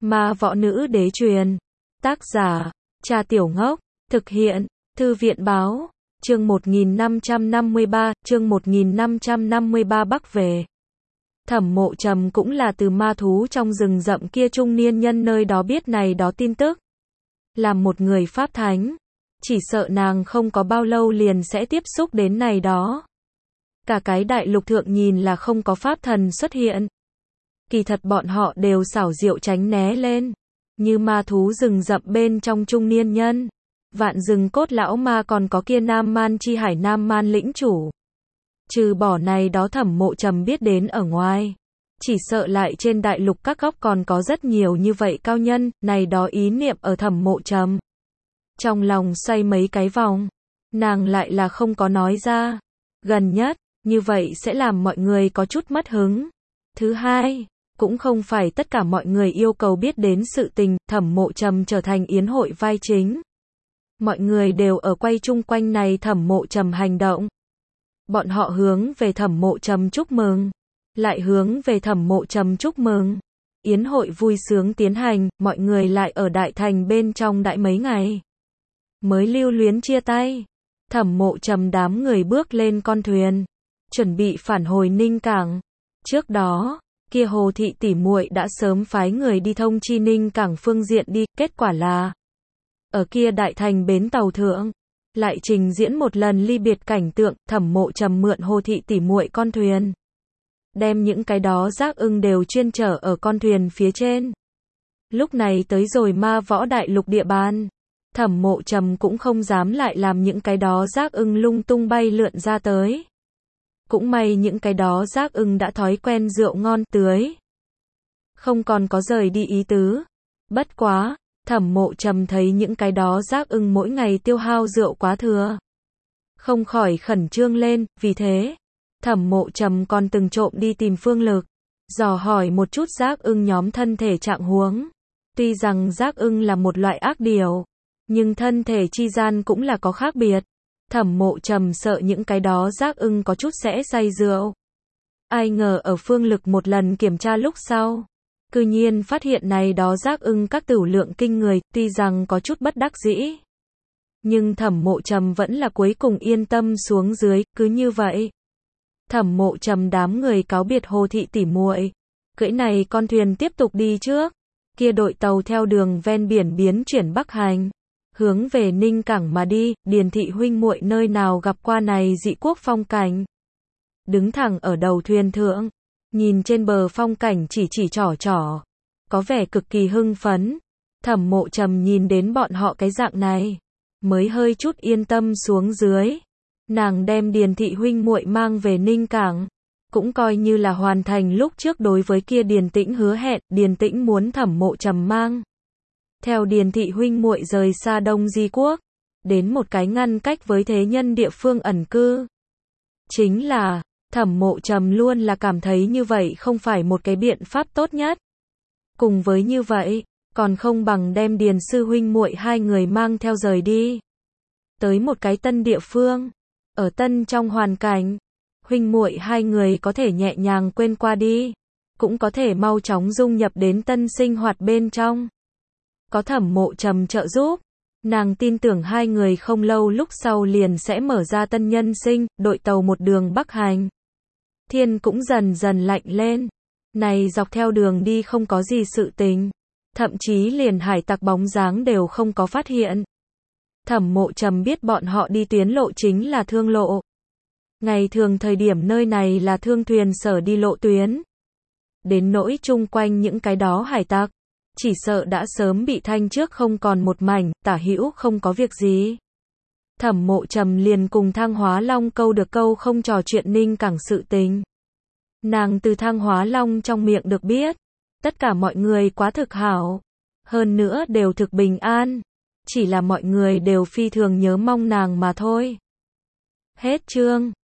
Ma võ nữ đế truyền. Tác giả, Trà Tiểu Ngốc. Thực hiện, Thư viện báo. Chương 1553, chương 1553 Bắc về. Thẩm Mộ Trầm cũng là từ ma thú trong rừng rậm kia trung niên nhân nơi đó biết này đó tin tức. Làm một người pháp thánh, chỉ sợ nàng không có bao lâu liền sẽ tiếp xúc đến này đó. Cả cái đại lục thượng nhìn là không có pháp thần xuất hiện. Kỳ thật bọn họ đều xảo diệu tránh né lên. Như ma thú rừng rậm bên trong trung niên nhân. Vạn rừng cốt lão ma còn có kia Nam Man chi hải Nam Man lĩnh chủ. Trừ bỏ này đó Thẩm Mộ Trầm biết đến ở ngoài. Chỉ sợ lại trên đại lục các góc còn có rất nhiều như vậy cao nhân, này đó ý niệm ở Thẩm Mộ Trầm. Trong lòng xoay mấy cái vòng. Nàng lại là không có nói ra. Gần nhất, như vậy sẽ làm mọi người có chút mất hứng. Thứ hai, cũng không phải tất cả mọi người yêu cầu biết đến sự tình, Thẩm Mộ Trầm trở thành yến hội vai chính. Mọi người đều ở quay chung quanh này Thẩm Mộ Trầm hành động. Bọn họ hướng về Thẩm Mộ Trầm chúc mừng, lại hướng về Thẩm Mộ Trầm chúc mừng. Yến hội vui sướng tiến hành, mọi người lại ở đại thành bên trong đại mấy ngày. Mới lưu luyến chia tay. Thẩm Mộ Trầm đám người bước lên con thuyền, chuẩn bị phản hồi Ninh Cảng. Trước đó, kia Hồ thị tỷ muội đã sớm phái người đi thông chi Ninh Cảng phương diện đi, kết quả là ở kia đại thành bến tàu thượng, lại trình diễn một lần ly biệt cảnh tượng. Thẩm Mộ Trầm mượn Hồ thị tỷ muội con thuyền, đem những cái đó giác ưng đều chuyên chở ở con thuyền phía trên. Lúc này tới rồi ma võ đại lục địa bàn, Thẩm Mộ Trầm cũng không dám lại làm những cái đó giác ưng lung tung bay lượn ra tới. Cũng may những cái đó giác ưng đã thói quen rượu ngon tưới, không còn có rời đi ý tứ. Bất quá, Thẩm Mộ Trầm thấy những cái đó giác ưng mỗi ngày tiêu hao rượu quá thừa, không khỏi khẩn trương lên. Vì thế, Thẩm Mộ Trầm còn từng trộm đi tìm Phương Lực, dò hỏi một chút giác ưng nhóm thân thể trạng huống. Tuy rằng giác ưng là một loại ác điều, nhưng thân thể chi gian cũng là có khác biệt. Thẩm Mộ Trầm sợ những cái đó giác ưng có chút sẽ say rượu. Ai ngờ ở Phương Lực một lần kiểm tra lúc sau, cư nhiên phát hiện này đó giác ưng các tửu lượng kinh người. Tuy rằng có chút bất đắc dĩ, nhưng Thẩm Mộ Trầm vẫn là cuối cùng yên tâm xuống dưới. Cứ như vậy, Thẩm Mộ Trầm đám người cáo biệt Hồ thị tỷ muội, cưỡi này con thuyền tiếp tục đi trước. Kia đội tàu theo đường ven biển biến chuyển bắc hành, hướng về Ninh Cảng mà đi. Điền thị huynh muội nơi nào gặp qua này dị quốc phong cảnh. Đứng thẳng ở đầu thuyền thượng, nhìn trên bờ phong cảnh chỉ trỏ trỏ, có vẻ cực kỳ hưng phấn. Thẩm Mộ Trầm nhìn đến bọn họ cái dạng này, mới hơi chút yên tâm xuống dưới. Nàng đem Điền thị huynh muội mang về Ninh Cảng, cũng coi như là hoàn thành lúc trước đối với kia Điền Tĩnh hứa hẹn. Điền Tĩnh muốn Thẩm Mộ Trầm mang theo Điền thị huynh muội rời xa Đông Di Quốc, đến một cái ngăn cách với thế nhân địa phương ẩn cư. Chính là, Thẩm Mộ Trầm luôn là cảm thấy như vậy không phải một cái biện pháp tốt nhất. Cùng với như vậy, còn không bằng đem Điền sư huynh muội hai người mang theo rời đi. Tới một cái tân địa phương, ở tân trong hoàn cảnh, huynh muội hai người có thể nhẹ nhàng quên qua đi, cũng có thể mau chóng dung nhập đến tân sinh hoạt bên trong. Có Thẩm Mộ Trầm trợ giúp, nàng tin tưởng hai người không lâu lúc sau liền sẽ mở ra tân nhân sinh. Đội tàu một đường bắc hành, thiên cũng dần dần lạnh lên. Này dọc theo đường đi không có gì sự tình, thậm chí liền hải tặc bóng dáng đều không có phát hiện. Thẩm Mộ Trầm biết bọn họ đi tuyến lộ chính là thương lộ. Ngày thường thời điểm nơi này là thương thuyền sở đi lộ tuyến. Đến nỗi chung quanh những cái đó hải tặc, chỉ sợ đã sớm bị thanh trước không còn một mảnh. Tả hữu không có việc gì, Thẩm Mộ Trầm liền cùng Thang Hóa Long câu được câu không trò chuyện Ninh Cảng sự tình. Nàng từ Thang Hóa Long trong miệng được biết, tất cả mọi người quá thực hảo, hơn nữa đều thực bình an, chỉ là mọi người đều phi thường nhớ mong nàng mà thôi. Hết chương.